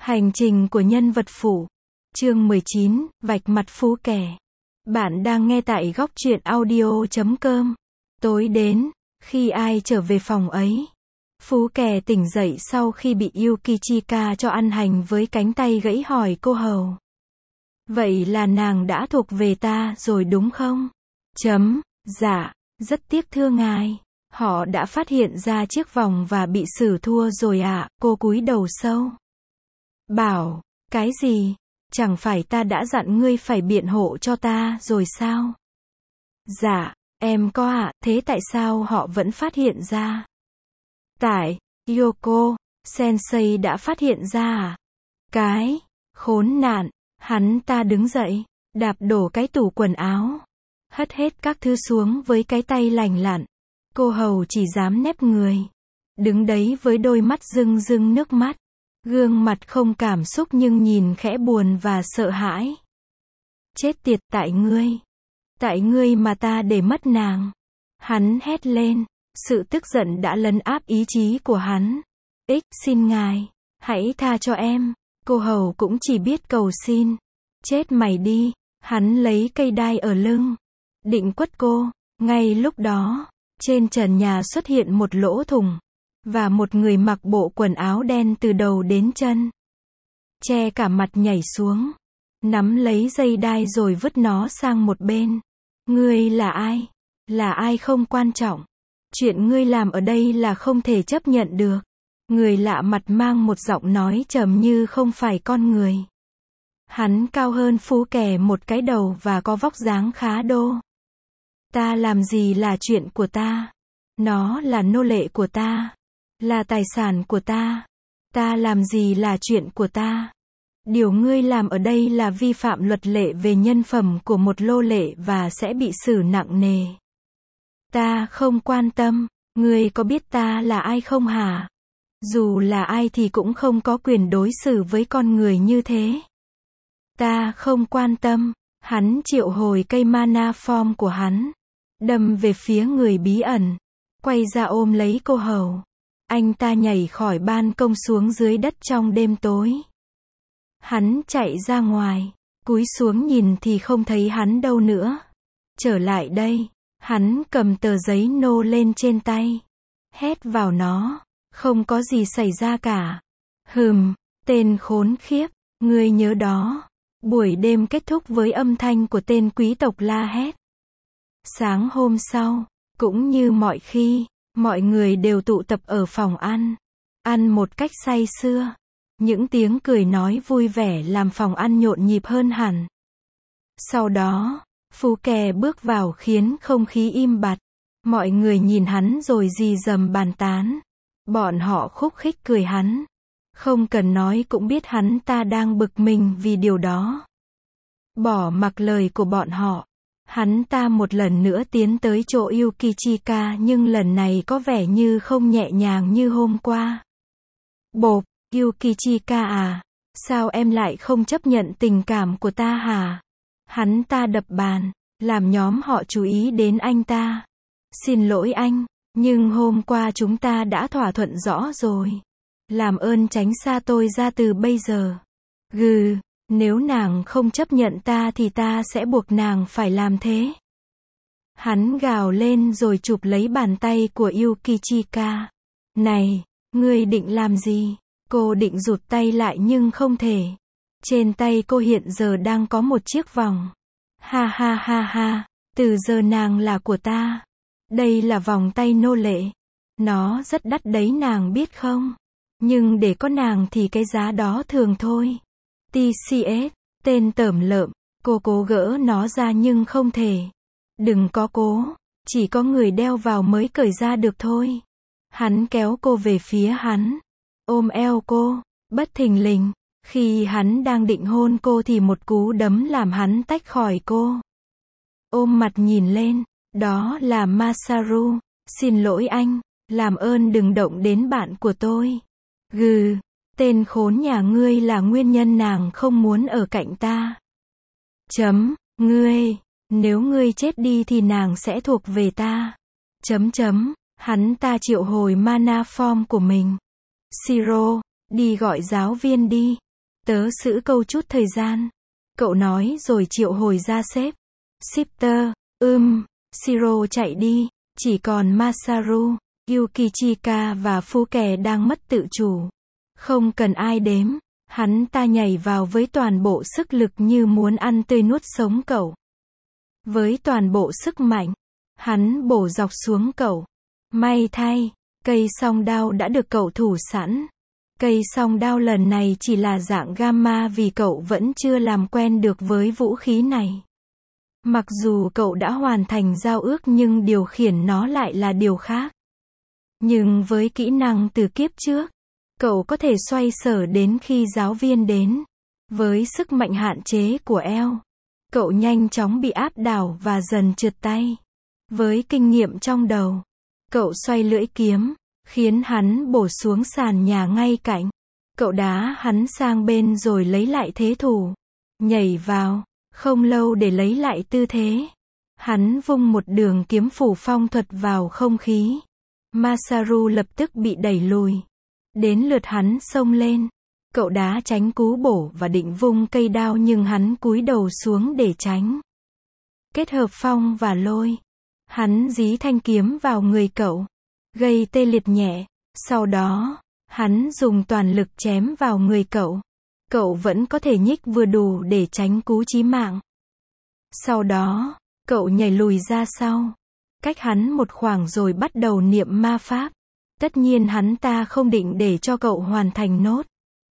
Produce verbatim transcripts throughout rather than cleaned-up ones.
Hành trình của nhân vật phụ. Chương mười chín, vạch mặt Phú Kè. Bạn đang nghe tại góc truyện audio chấm com. Tối đến, khi ai trở về phòng ấy, Phú Kè tỉnh dậy sau khi bị Yukichika cho ăn hành với cánh tay gãy, hỏi cô hầu. Vậy là nàng đã thuộc về ta rồi đúng không? Chấm, dạ, rất tiếc thưa ngài. Họ đã phát hiện ra chiếc vòng và bị xử thua rồi ạ, à, cô cúi đầu sâu. Bảo, cái gì? Chẳng phải ta đã dặn ngươi phải biện hộ cho ta rồi sao? Dạ, em có ạ, à, thế tại sao họ vẫn phát hiện ra? Tại, Yoko, Sensei đã phát hiện ra à? Cái, khốn nạn, hắn ta đứng dậy, đạp đổ cái tủ quần áo, hất hết các thứ xuống với cái tay lành lặn. Cô hầu chỉ dám nép người, đứng đấy với đôi mắt rưng rưng nước mắt. Gương mặt không cảm xúc nhưng nhìn khẽ buồn và sợ hãi. Chết tiệt, tại ngươi. Tại ngươi mà ta để mất nàng. Hắn hét lên. Sự tức giận đã lấn áp ý chí của hắn. Ích, xin ngài, hãy tha cho em. Cô hầu cũng chỉ biết cầu xin. Chết mày đi. Hắn lấy cây đai ở lưng, định quất cô. Ngay lúc đó, trên trần nhà xuất hiện một lỗ thủng. Và một người mặc bộ quần áo đen từ đầu đến chân, che cả mặt nhảy xuống, nắm lấy dây đai rồi vứt nó sang một bên. Ngươi là ai? Là ai không quan trọng. Chuyện ngươi làm ở đây là không thể chấp nhận được. Người lạ mặt mang một giọng nói trầm như không phải con người. Hắn cao hơn Phú Kè một cái đầu và có vóc dáng khá đô. Ta làm gì là chuyện của ta. Nó là nô lệ của ta. Là tài sản của ta. Ta làm gì là chuyện của ta. Điều ngươi làm ở đây là vi phạm luật lệ về nhân phẩm của một lô lệ và sẽ bị xử nặng nề. Ta không quan tâm. Ngươi có biết ta là ai không hả? Dù là ai thì cũng không có quyền đối xử với con người như thế. Ta không quan tâm. Hắn triệu hồi cây mana form của hắn, đâm về phía người bí ẩn, quay ra ôm lấy cô hầu. Anh ta nhảy khỏi ban công xuống dưới đất trong đêm tối. Hắn chạy ra ngoài, cúi xuống nhìn thì không thấy hắn đâu nữa. Trở lại đây, hắn cầm tờ giấy nô lên trên tay, hét vào nó. Không có gì xảy ra cả. Hừm, tên khốn khiếp, ngươi nhớ đó. Buổi đêm kết thúc với âm thanh của tên quý tộc la hét. Sáng hôm sau, cũng như mọi khi, mọi người đều tụ tập ở phòng ăn. Ăn một cách say sưa. Những tiếng cười nói vui vẻ làm phòng ăn nhộn nhịp hơn hẳn. Sau đó, Phú Kè bước vào khiến không khí im bặt. Mọi người nhìn hắn rồi rì rầm bàn tán. Bọn họ khúc khích cười hắn. Không cần nói cũng biết hắn ta đang bực mình vì điều đó. Bỏ mặc lời của bọn họ, hắn ta một lần nữa tiến tới chỗ Yukichika nhưng lần này có vẻ như không nhẹ nhàng như hôm qua. Bộp, Yukichika à, sao em lại không chấp nhận tình cảm của ta hả? Hắn ta đập bàn, làm nhóm họ chú ý đến anh ta. Xin lỗi anh, nhưng hôm qua chúng ta đã thỏa thuận rõ rồi. Làm ơn tránh xa tôi ra từ bây giờ. Gừ, nếu nàng không chấp nhận ta thì ta sẽ buộc nàng phải làm thế. Hắn gào lên rồi chụp lấy bàn tay của Yukichika. Này, ngươi định làm gì? Cô định rụt tay lại nhưng không thể. Trên tay cô hiện giờ đang có một chiếc vòng. Ha ha ha ha, từ giờ nàng là của ta. Đây là vòng tay nô lệ. Nó rất đắt đấy nàng biết không? Nhưng để có nàng thì cái giá đó thường thôi. tê xê ét, tên tởm lợm, cô cố gỡ nó ra nhưng không thể. Đừng có cố, chỉ có người đeo vào mới cởi ra được thôi. Hắn kéo cô về phía hắn, ôm eo cô, bất thình lình. Khi hắn đang định hôn cô thì một cú đấm làm hắn tách khỏi cô. Ôm mặt nhìn lên, đó là Masaru. Xin lỗi anh, làm ơn đừng động đến bạn của tôi. Gừ, tên khốn nhà ngươi là nguyên nhân nàng không muốn ở cạnh ta. Chấm, ngươi, nếu ngươi chết đi thì nàng sẽ thuộc về ta. Chấm chấm, hắn ta triệu hồi mana form của mình. Shiro, đi gọi giáo viên đi. Tớ giữ câu chút thời gian. Cậu nói rồi triệu hồi ra sếp. Shifter, ưm, Shiro chạy đi. Chỉ còn Masaru, Yukichika và Fuke đang mất tự chủ. Không cần ai đếm. Hắn ta nhảy vào với toàn bộ sức lực như muốn ăn tươi nuốt sống cậu. Với toàn bộ sức mạnh, hắn bổ dọc xuống cậu. May thay, cây song đao đã được cậu thủ sẵn. Cây song đao lần này chỉ là dạng gamma vì cậu vẫn chưa làm quen được với vũ khí này. Mặc dù cậu đã hoàn thành giao ước nhưng điều khiển nó lại là điều khác. Nhưng với kỹ năng từ kiếp trước, cậu có thể xoay sở đến khi giáo viên đến. Với sức mạnh hạn chế của eo, cậu nhanh chóng bị áp đảo và dần trượt tay. Với kinh nghiệm trong đầu, cậu xoay lưỡi kiếm, khiến hắn bổ xuống sàn nhà ngay cạnh. Cậu đá hắn sang bên rồi lấy lại thế thủ. Nhảy vào, không lâu để lấy lại tư thế. Hắn vung một đường kiếm phủ phong thuật vào không khí. Masaru lập tức bị đẩy lùi. Đến lượt hắn xông lên. Cậu đá tránh cú bổ và định vung cây đao nhưng hắn cúi đầu xuống để tránh. Kết hợp phong và lôi. Hắn dí thanh kiếm vào người cậu. Gây tê liệt nhẹ. Sau đó, hắn dùng toàn lực chém vào người cậu. Cậu vẫn có thể nhích vừa đủ để tránh cú chí mạng. Sau đó, cậu nhảy lùi ra sau. Cách hắn một khoảng rồi bắt đầu niệm ma pháp. Tất nhiên hắn ta không định để cho cậu hoàn thành nốt.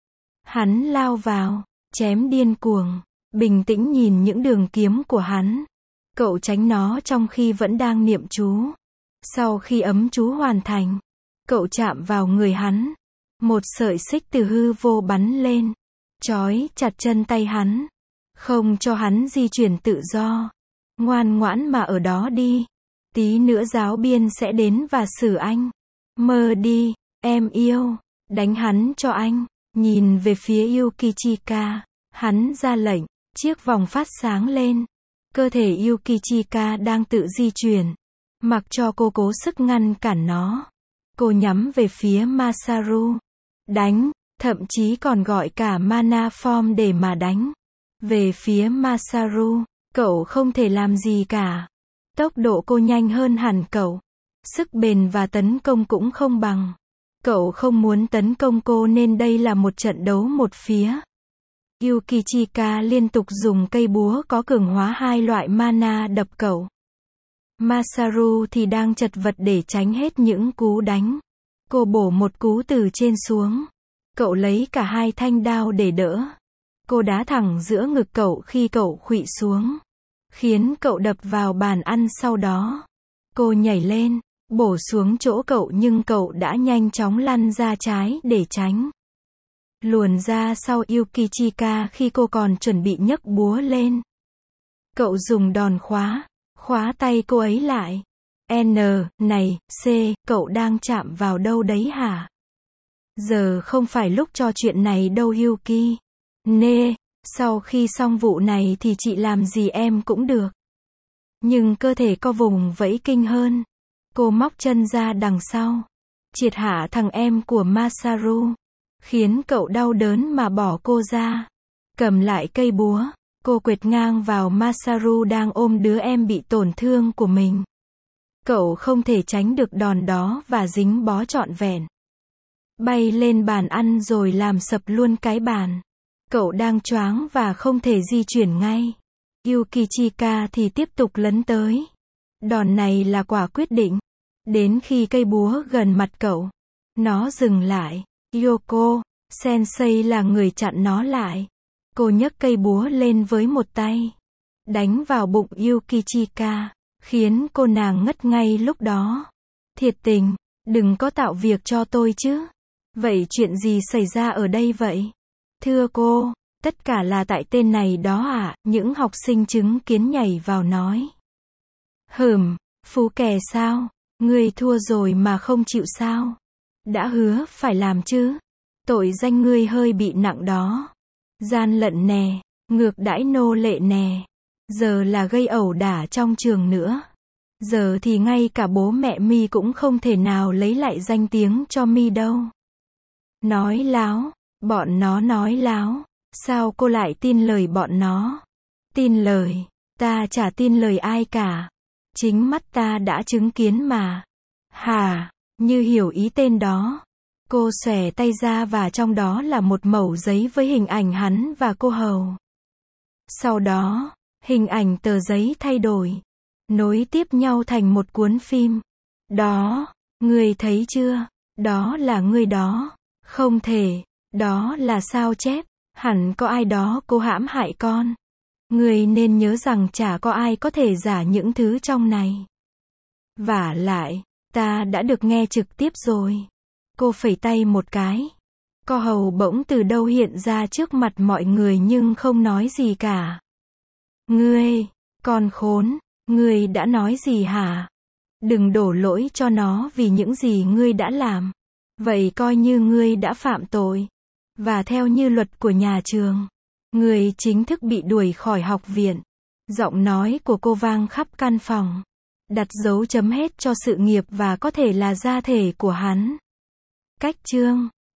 Hắn lao vào, chém điên cuồng, bình tĩnh nhìn những đường kiếm của hắn. Cậu tránh nó trong khi vẫn đang niệm chú. Sau khi ấm chú hoàn thành, cậu chạm vào người hắn. Một sợi xích từ hư vô bắn lên, trói chặt chân tay hắn, không cho hắn di chuyển tự do. Ngoan ngoãn mà ở đó đi. Tí nữa giáo biên sẽ đến và xử anh. Mơ đi, em yêu. Đánh hắn cho anh. Nhìn về phía Yukichika, hắn ra lệnh. Chiếc vòng phát sáng lên. Cơ thể Yukichika đang tự di chuyển. Mặc cho cô cố sức ngăn cản nó. Cô nhắm về phía Masaru. Đánh, thậm chí còn gọi cả mana form để mà đánh. Về phía Masaru, cậu không thể làm gì cả. Tốc độ cô nhanh hơn hẳn cậu. Sức bền và tấn công cũng không bằng. Cậu không muốn tấn công cô nên đây là một trận đấu một phía. Yukichika liên tục dùng cây búa có cường hóa hai loại mana đập cậu. Masaru thì đang chật vật để tránh hết những cú đánh. Cô bổ một cú từ trên xuống. Cậu lấy cả hai thanh đao để đỡ. Cô đá thẳng giữa ngực cậu khi cậu khuỵu xuống. Khiến cậu đập vào bàn ăn sau đó. Cô nhảy lên, bổ xuống chỗ cậu nhưng cậu đã nhanh chóng lăn ra trái để tránh. Luồn ra sau Yukichika khi cô còn chuẩn bị nhấc búa lên. Cậu dùng đòn khóa, khóa tay cô ấy lại. N, này, C, cậu đang chạm vào đâu đấy hả? Giờ không phải lúc cho chuyện này đâu Yuki. Nê, sau khi xong vụ này thì chị làm gì em cũng được. Nhưng cơ thể co vùng vẫy kinh hơn. Cô móc chân ra đằng sau. Triệt hạ thằng em của Masaru. Khiến cậu đau đớn mà bỏ cô ra. Cầm lại cây búa. Cô quệt ngang vào Masaru đang ôm đứa em bị tổn thương của mình. Cậu không thể tránh được đòn đó và dính bó trọn vẹn. Bay lên bàn ăn rồi làm sập luôn cái bàn. Cậu đang choáng và không thể di chuyển ngay. Yukichika thì tiếp tục lấn tới. Đòn này là quả quyết định. Đến khi cây búa gần mặt cậu, nó dừng lại. Yoko, sensei là người chặn nó lại. Cô nhấc cây búa lên với một tay. Đánh vào bụng Yukichika. Khiến cô nàng ngất ngay lúc đó. Thiệt tình, đừng có tạo việc cho tôi chứ. Vậy chuyện gì xảy ra ở đây vậy? Thưa cô, tất cả là tại tên này đó ạ, à? Những học sinh chứng kiến nhảy vào nói. Hừm, phú kè sao? Ngươi thua rồi mà không chịu sao? Đã hứa phải làm chứ. Tội danh ngươi hơi bị nặng đó. Gian lận nè, ngược đãi nô lệ nè. Giờ là gây ẩu đả trong trường nữa. Giờ thì ngay cả bố mẹ mi cũng không thể nào lấy lại danh tiếng cho mi đâu. Nói láo, bọn nó nói láo. Sao cô lại tin lời bọn nó? Tin lời? Ta chả tin lời ai cả. Chính mắt ta đã chứng kiến mà. Hả? Như hiểu ý tên đó. Cô xòe tay ra và trong đó là một mẩu giấy với hình ảnh hắn và cô hầu. Sau đó, hình ảnh tờ giấy thay đổi, nối tiếp nhau thành một cuốn phim. Đó, ngươi thấy chưa? Đó là ngươi đó. Không thể, đó là sao chép. Hẳn có ai đó cố hãm hại con. Ngươi nên nhớ rằng chả có ai có thể giả những thứ trong này. Vả lại, ta đã được nghe trực tiếp rồi. Cô phẩy tay một cái. Co hầu bỗng từ đâu hiện ra trước mặt mọi người nhưng không nói gì cả. Ngươi, con khốn, ngươi đã nói gì hả? Đừng đổ lỗi cho nó vì những gì ngươi đã làm. Vậy coi như ngươi đã phạm tội. Và theo như luật của nhà trường, ngươi chính thức bị đuổi khỏi học viện. Giọng nói của cô vang khắp căn phòng. Đặt dấu chấm hết cho sự nghiệp và có thể là gia thể của hắn. Cách chương